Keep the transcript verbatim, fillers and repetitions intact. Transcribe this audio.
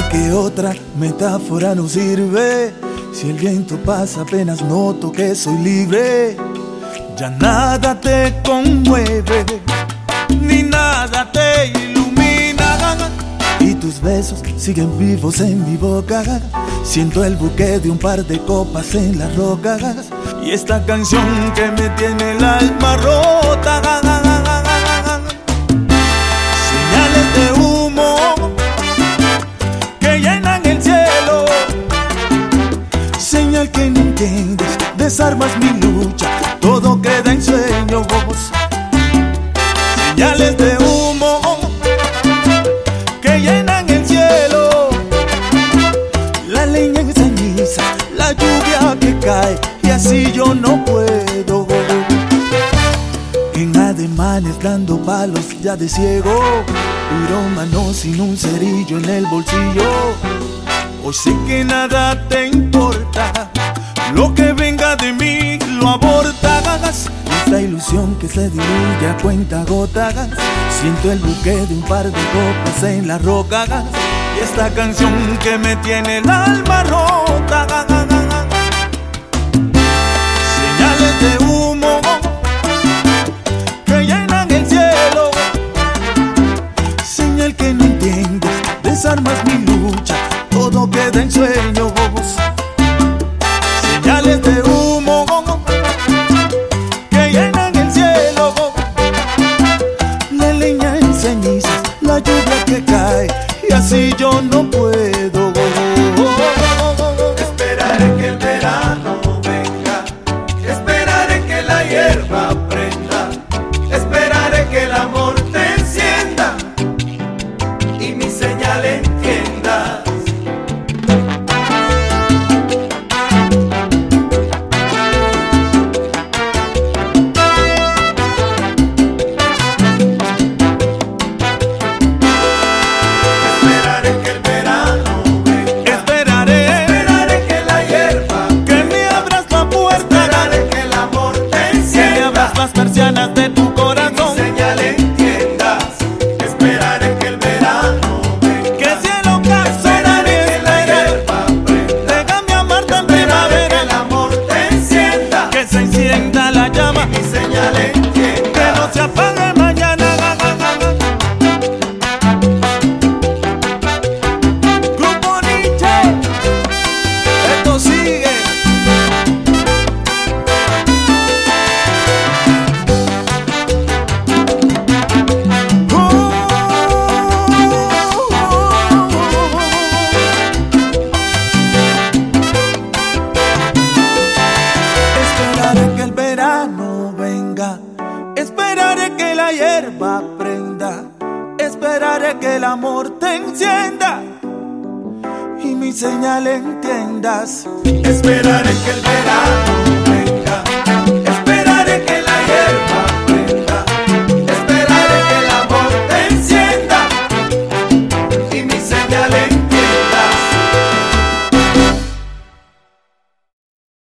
que otra metáfora no sirve. Si el viento pasa apenas noto que soy libre. Ya nada te conmueve, ni nada te ilumina, y tus besos siguen vivos en mi boca. Siento el buque de un par de copas en las rocas, y esta canción que me tiene el alma rota. Señales de humo que llenan el cielo, señal que no entiendes, desarmas mi lucha, todo queda en sueños. Señales de humo que llenan el cielo, la leña en ceniza, la lluvia que cae, y así yo no puedo. En ademanes dando palos ya de ciego, pirómano sin un cerillo en el bolsillo. Hoy sé que nada te importa, lo que venga de mí lo abortas. Esta ilusión que se diluye a cuenta gotas, siento el buque de un par de copas en las rocas, y esta canción que me tiene el alma rota. Señales de humo que llenan el cielo, señal que no entiendes, desarmas mi lucha, todo queda en sueños. Señales de humo que llenan el cielo, la leña en cenizas, la lluvia que cae, y así yo no puedo. Esperaré que el verano venga, esperaré que la hierba prenda, esperaré que el amor te encienda y mi señal entiendas. Las persianas de tu corazón, y mi señal entiendas. Esperaré que el verano venga, que el cielo caso esperaré que la hierba prenda, déjame amarte en esperaré primavera, que el amor te encienda, que se encienda la llama, y mi señal entiendas. que no se apague mañana. Grupo Nietzsche, esto sigue. Esperaré que el verano venga, esperaré que la hierba prenda, esperaré que el amor te encienda y mi señal entiendas. Esperaré que el verano venga,